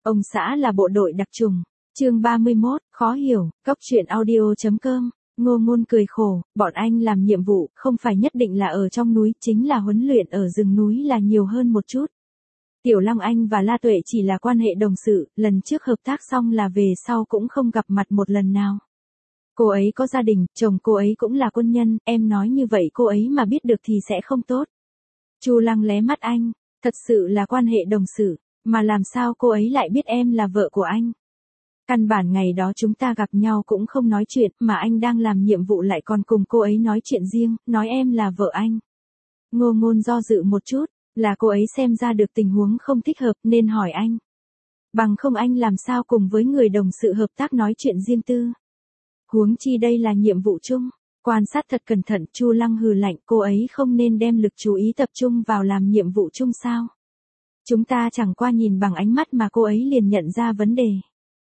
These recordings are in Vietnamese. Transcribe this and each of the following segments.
Ông xã là bộ đội đặc trùng. Chương 31, khó hiểu, Cóc truyện audio.com. Ngô Ngôn cười khổ, bọn anh làm nhiệm vụ, không phải nhất định là ở trong núi, chính là huấn luyện ở rừng núi là nhiều hơn một chút. Tiểu Long Anh và La Tuệ chỉ là quan hệ đồng sự, lần trước hợp tác xong là về sau cũng không gặp mặt một lần nào. Cô ấy có gia đình, chồng cô ấy cũng là quân nhân, em nói như vậy cô ấy mà biết được thì sẽ không tốt. Chu Lăng lé mắt anh, thật sự là quan hệ đồng sự, mà làm sao cô ấy lại biết em là vợ của anh? Căn bản ngày đó chúng ta gặp nhau cũng không nói chuyện, mà anh đang làm nhiệm vụ lại còn cùng cô ấy nói chuyện riêng, nói em là vợ anh. Ngô Ngôn do dự một chút, là cô ấy xem ra được tình huống không thích hợp nên hỏi anh. Bằng không anh làm sao cùng với người đồng sự hợp tác nói chuyện riêng tư. Huống chi đây là nhiệm vụ chung. Quan sát thật cẩn thận, Chu Lăng hừ lạnh, cô ấy không nên đem lực chú ý tập trung vào làm nhiệm vụ chung sao? Chúng ta chẳng qua nhìn bằng ánh mắt mà cô ấy liền nhận ra vấn đề.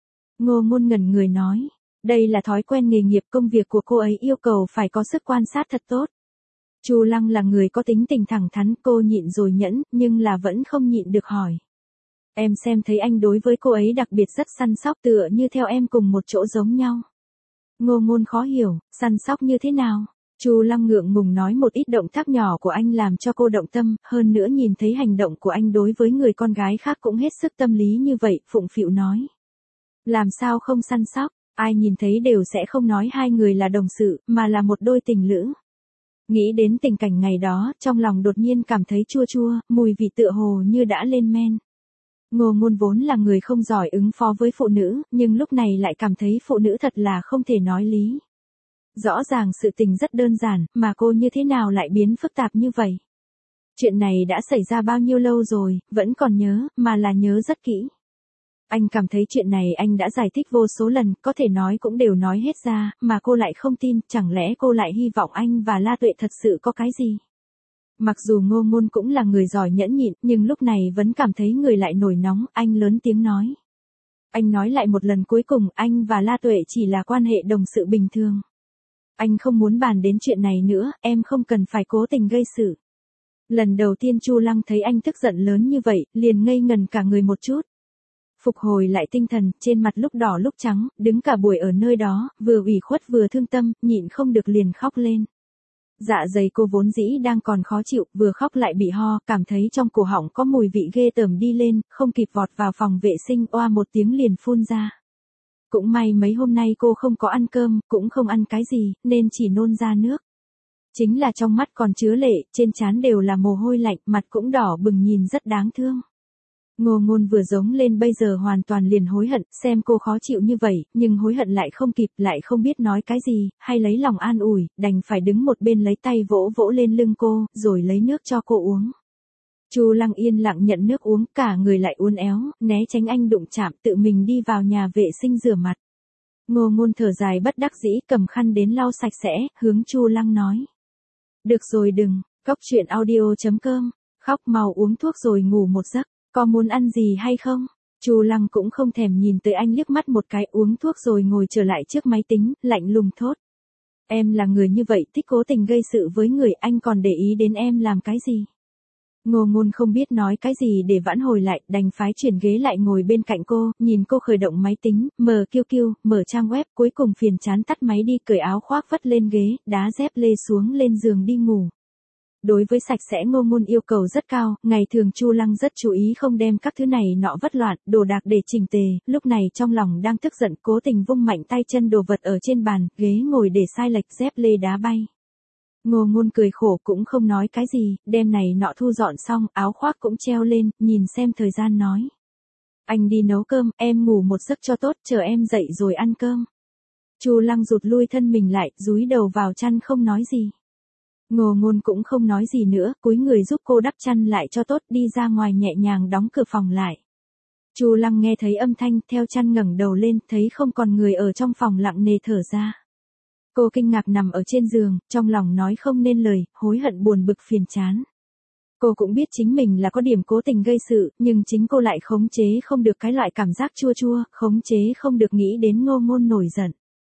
Ngô Ngôn ngẩn người nói, đây là thói quen nghề nghiệp, công việc của cô ấy yêu cầu phải có sức quan sát thật tốt. Chu Lăng là người có tính tình thẳng thắn, cô nhịn rồi nhẫn, nhưng là vẫn không nhịn được hỏi. Em xem thấy anh đối với cô ấy đặc biệt rất săn sóc, tựa như theo em cùng một chỗ giống nhau. Ngô Ngôn khó hiểu, săn sóc như thế nào? Chu Lăng ngượng ngùng nói một ít động tác nhỏ của anh làm cho cô động tâm, hơn nữa nhìn thấy hành động của anh đối với người con gái khác cũng hết sức tâm lý như vậy, phụng phịu nói. Làm sao không săn sóc, ai nhìn thấy đều sẽ không nói hai người là đồng sự, mà là một đôi tình lữ. Nghĩ đến tình cảnh ngày đó, trong lòng đột nhiên cảm thấy chua chua, mùi vị tựa hồ như đã lên men. Ngô Ngôn vốn là người không giỏi ứng phó với phụ nữ, nhưng lúc này lại cảm thấy phụ nữ thật là không thể nói lý. Rõ ràng sự tình rất đơn giản, mà cô như thế nào lại biến phức tạp như vậy? Chuyện này đã xảy ra bao nhiêu lâu rồi, vẫn còn nhớ, mà là nhớ rất kỹ. Anh cảm thấy chuyện này anh đã giải thích vô số lần, có thể nói cũng đều nói hết ra, mà cô lại không tin, chẳng lẽ cô lại hy vọng anh và La Tuệ thật sự có cái gì? Mặc dù Ngô Ngôn cũng là người giỏi nhẫn nhịn, nhưng lúc này vẫn cảm thấy người lại nổi nóng, anh lớn tiếng nói. Anh nói lại một lần cuối cùng, anh và La Tuệ chỉ là quan hệ đồng sự bình thường. Anh không muốn bàn đến chuyện này nữa, em không cần phải cố tình gây sự. Lần đầu tiên Chu Lăng thấy anh tức giận lớn như vậy, liền ngây ngần cả người một chút. Phục hồi lại tinh thần, trên mặt lúc đỏ lúc trắng, đứng cả buổi ở nơi đó, vừa ủy khuất vừa thương tâm, nhịn không được liền khóc lên. Dạ dày cô vốn dĩ đang còn khó chịu, vừa khóc lại bị ho, cảm thấy trong cổ họng có mùi vị ghê tởm đi lên, không kịp vọt vào phòng vệ sinh, oa một tiếng liền phun ra. Cũng may mấy hôm nay cô không có ăn cơm, cũng không ăn cái gì, nên chỉ nôn ra nước. Chính là trong mắt còn chứa lệ, trên trán đều là mồ hôi lạnh, mặt cũng đỏ bừng nhìn rất đáng thương. Ngô Ngôn vừa giống lên bây giờ hoàn toàn liền hối hận, xem cô khó chịu như vậy, nhưng hối hận lại không kịp, lại không biết nói cái gì, hay lấy lòng an ủi, đành phải đứng một bên lấy tay vỗ vỗ lên lưng cô, rồi lấy nước cho cô uống. Chu Lăng yên lặng nhận nước uống, cả người lại uốn éo, né tránh anh đụng chạm, tự mình đi vào nhà vệ sinh rửa mặt. Ngô Ngôn thở dài bất đắc dĩ, cầm khăn đến lau sạch sẽ, hướng Chu Lăng nói. Được rồi đừng, Cóc truyện audio.com, khóc mau uống thuốc rồi ngủ một giấc. Có muốn ăn gì hay không? Chu Lăng cũng không thèm nhìn tới anh liếc mắt một cái, uống thuốc rồi ngồi trở lại trước máy tính, lạnh lùng thốt. Em là người như vậy, thích cố tình gây sự với người, anh còn để ý đến em làm cái gì? Ngô Ngôn không biết nói cái gì để vãn hồi lại, đành phái chuyển ghế lại ngồi bên cạnh cô, nhìn cô khởi động máy tính, mở QQ, mở trang web, cuối cùng phiền chán tắt máy đi, cởi áo khoác vất lên ghế, đá dép lê xuống lên giường đi ngủ. Đối với sạch sẽ Ngô Ngôn yêu cầu rất cao, ngày thường Chu Lăng rất chú ý không đem các thứ này nọ vất loạn, đồ đạc để chỉnh tề, lúc này trong lòng đang tức giận, cố tình vung mạnh tay chân đồ vật ở trên bàn, ghế ngồi để sai lệch, dép lê đá bay. Ngô Ngôn cười khổ cũng không nói cái gì, đem này nọ thu dọn xong, áo khoác cũng treo lên, nhìn xem thời gian nói. Anh đi nấu cơm, em ngủ một giấc cho tốt, chờ em dậy rồi ăn cơm. Chu Lăng rụt lui thân mình lại, dúi đầu vào chăn không nói gì. Ngô Ngôn cũng không nói gì nữa, cúi người giúp cô đắp chăn lại cho tốt, đi ra ngoài nhẹ nhàng đóng cửa phòng lại. Chu Lăng nghe thấy âm thanh, theo chăn ngẩng đầu lên, thấy không còn người ở trong phòng, lặng nề thở ra. Cô kinh ngạc nằm ở trên giường, trong lòng nói không nên lời, hối hận buồn bực phiền chán. Cô cũng biết chính mình là có điểm cố tình gây sự, nhưng chính cô lại khống chế không được cái loại cảm giác chua chua, khống chế không được nghĩ đến Ngô Ngôn nổi giận.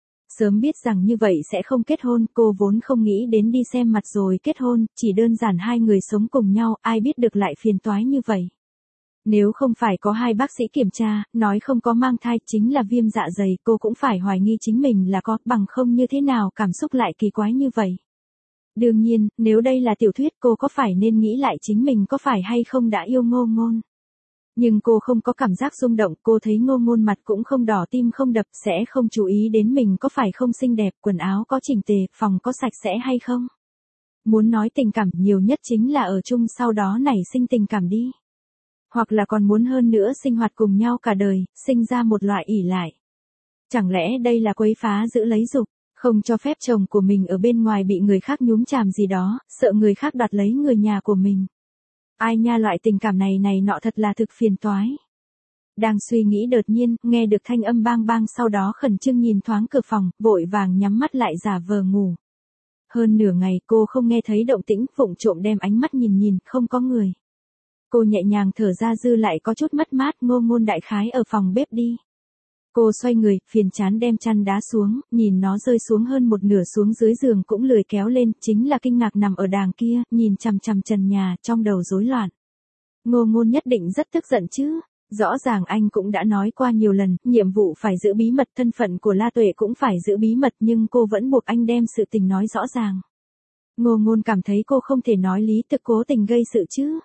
Sớm biết rằng như vậy sẽ không kết hôn, cô vốn không nghĩ đến đi xem mặt rồi kết hôn, chỉ đơn giản hai người sống cùng nhau, ai biết được lại phiền toái như vậy. Nếu không phải có hai bác sĩ kiểm tra, nói không có mang thai chính là viêm dạ dày, cô cũng phải hoài nghi chính mình là có, bằng không như thế nào cảm xúc lại kỳ quái như vậy. Đương nhiên, nếu đây là tiểu thuyết cô có phải nên nghĩ lại chính mình có phải hay không đã yêu Ngô Ngôn. Nhưng cô không có cảm giác rung động, cô thấy Ngô Ngôn mặt cũng không đỏ tim không đập, sẽ không chú ý đến mình có phải không xinh đẹp, quần áo có chỉnh tề, phòng có sạch sẽ hay không. Muốn nói tình cảm nhiều nhất chính là ở chung sau đó nảy sinh tình cảm đi. Hoặc là còn muốn hơn nữa sinh hoạt cùng nhau cả đời, sinh ra một loại ỷ lại. Chẳng lẽ đây là quấy phá giữ lấy dục, không cho phép chồng của mình ở bên ngoài bị người khác nhúm chàm gì đó, sợ người khác đoạt lấy người nhà của mình. Ai nha, loại tình cảm này nọ thật là thực phiền toái. Đang suy nghĩ đột nhiên, nghe được thanh âm bang bang, sau đó khẩn trương nhìn thoáng cửa phòng, vội vàng nhắm mắt lại giả vờ ngủ. Hơn nửa ngày cô không nghe thấy động tĩnh, vụng trộm đem ánh mắt nhìn, không có người. Cô nhẹ nhàng thở ra, dư lại có chút mất mát, Ngô Ngôn đại khái ở phòng bếp đi. Cô xoay người, phiền chán đem chăn đá xuống, nhìn nó rơi xuống hơn một nửa xuống dưới giường cũng lười kéo lên, chính là kinh ngạc nằm ở đàng kia, nhìn chằm chằm trần nhà, trong đầu rối loạn. Ngô Ngôn nhất định rất tức giận chứ. Rõ ràng anh cũng đã nói qua nhiều lần, nhiệm vụ phải giữ bí mật, thân phận của La Tuệ cũng phải giữ bí mật, nhưng cô vẫn buộc anh đem sự tình nói rõ ràng. Ngô Ngôn cảm thấy cô không thể nói lý thực cố tình gây sự chứ.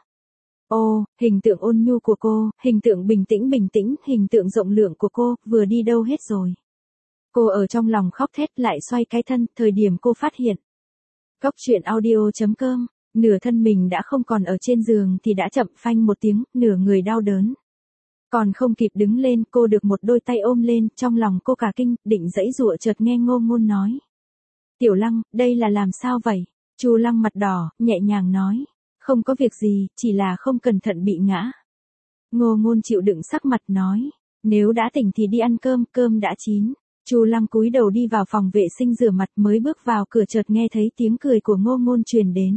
Ô, hình tượng ôn nhu của cô, hình tượng bình tĩnh, hình tượng rộng lượng của cô, vừa đi đâu hết rồi. Cô ở trong lòng khóc thét, lại xoay cái thân, thời điểm cô phát hiện. Cóc truyện audio.com, nửa thân mình đã không còn ở trên giường thì đã chậm phanh một tiếng, nửa người đau đớn. Còn không kịp đứng lên, cô được một đôi tay ôm lên, trong lòng cô cả kinh, định giãy giụa, chợt nghe Ngô Ngôn nói. Tiểu Lăng, đây là làm sao vậy? Chu Lăng mặt đỏ, nhẹ nhàng nói. Không có việc gì, chỉ là không cẩn thận bị ngã. Ngô Ngôn chịu đựng sắc mặt nói. Nếu đã tỉnh thì đi ăn cơm, cơm đã chín. Chu Lăng cúi đầu đi vào phòng vệ sinh rửa mặt, mới bước vào cửa chợt nghe thấy tiếng cười của Ngô Ngôn truyền đến.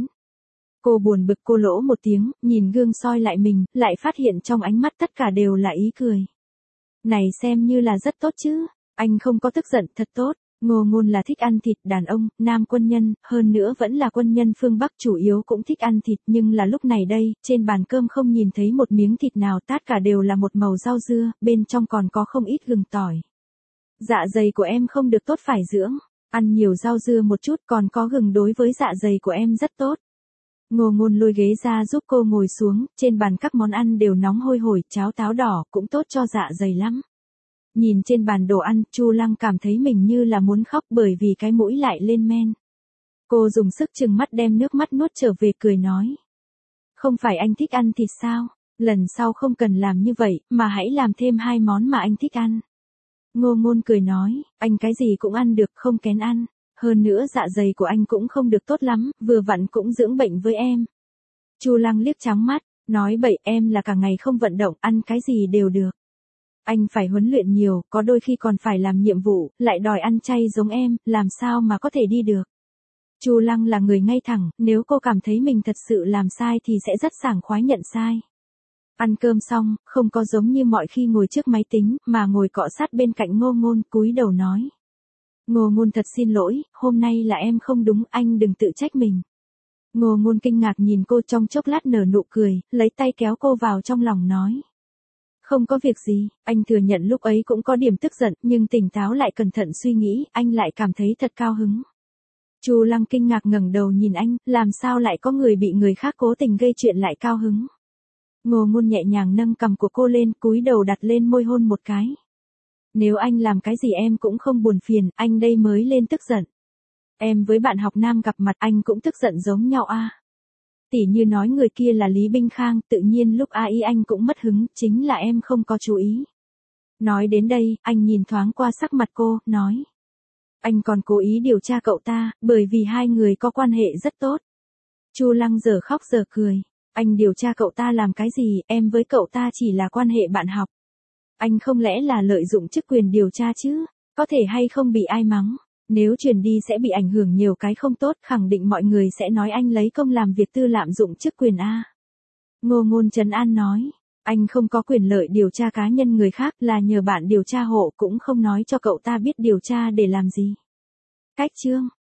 Cô buồn bực, cô lỗ một tiếng, nhìn gương soi lại mình, lại phát hiện trong ánh mắt tất cả đều là ý cười. Này xem như là rất tốt chứ, anh không có tức giận, thật tốt. Ngô Ngôn là thích ăn thịt, đàn ông, nam quân nhân, hơn nữa vẫn là quân nhân phương Bắc, chủ yếu cũng thích ăn thịt, nhưng là lúc này đây, trên bàn cơm không nhìn thấy một miếng thịt nào, tất cả đều là một màu rau dưa, bên trong còn có không ít gừng tỏi. Dạ dày của em không được tốt, phải dưỡng, ăn nhiều rau dưa một chút, còn có gừng đối với dạ dày của em rất tốt. Ngô Ngôn lôi ghế ra giúp cô ngồi xuống, trên bàn các món ăn đều nóng hôi hổi, cháo táo đỏ, cũng tốt cho dạ dày lắm. Nhìn trên bàn đồ ăn, Chu Lăng cảm thấy mình như là muốn khóc bởi vì cái mũi lại lên men. Cô dùng sức trừng mắt đem nước mắt nuốt trở về, cười nói. Không phải anh thích ăn thịt sao? Lần sau không cần làm như vậy, mà hãy làm thêm 2 món mà anh thích ăn. Ngô Ngôn cười nói, anh cái gì cũng ăn được, không kén ăn. Hơn nữa dạ dày của anh cũng không được tốt lắm, vừa vặn cũng dưỡng bệnh với em. Chu Lăng liếc trắng mắt, nói bậy, em là cả ngày không vận động, ăn cái gì đều được. Anh phải huấn luyện nhiều, có đôi khi còn phải làm nhiệm vụ, lại đòi ăn chay giống em, làm sao mà có thể đi được. Chu Lăng là người ngay thẳng, nếu cô cảm thấy mình thật sự làm sai thì sẽ rất sảng khoái nhận sai. Ăn cơm xong, không có giống như mọi khi ngồi trước máy tính, mà ngồi cọ sát bên cạnh Ngô Ngôn, cúi đầu nói. Ngô Ngôn thật xin lỗi, hôm nay là em không đúng, anh đừng tự trách mình. Ngô Ngôn kinh ngạc nhìn cô, trong chốc lát nở nụ cười, lấy tay kéo cô vào trong lòng nói. Không có việc gì, anh thừa nhận lúc ấy cũng có điểm tức giận, nhưng tỉnh táo lại cẩn thận suy nghĩ, anh lại cảm thấy thật cao hứng. Chu Lăng kinh ngạc ngẩng đầu nhìn anh, làm sao lại có người bị người khác cố tình gây chuyện lại cao hứng. Ngô Ngôn nhẹ nhàng nâng cằm của cô lên, cúi đầu đặt lên môi hôn một cái. Nếu anh làm cái gì em cũng không buồn phiền, anh đây mới lên tức giận. Em với bạn học nam gặp mặt anh cũng tức giận giống nhau a. Tỉ như nói người kia là Lý Binh Khang, tự nhiên lúc ai anh cũng mất hứng, chính là em không có chú ý. Nói đến đây, anh nhìn thoáng qua sắc mặt cô, nói. Anh còn cố ý điều tra cậu ta, bởi vì hai người có quan hệ rất tốt. Chu Lăng giờ khóc giờ cười. Anh điều tra cậu ta làm cái gì, em với cậu ta chỉ là quan hệ bạn học. Anh không lẽ là lợi dụng chức quyền điều tra chứ, có thể hay không bị ai mắng. Nếu truyền đi sẽ bị ảnh hưởng nhiều cái không tốt, khẳng định mọi người sẽ nói anh lấy công làm việc tư lạm dụng chức quyền a. Ngô Ngôn trấn an nói, anh không có quyền lợi điều tra cá nhân người khác, là nhờ bạn điều tra hộ, cũng không nói cho cậu ta biết điều tra để làm gì. Cách chương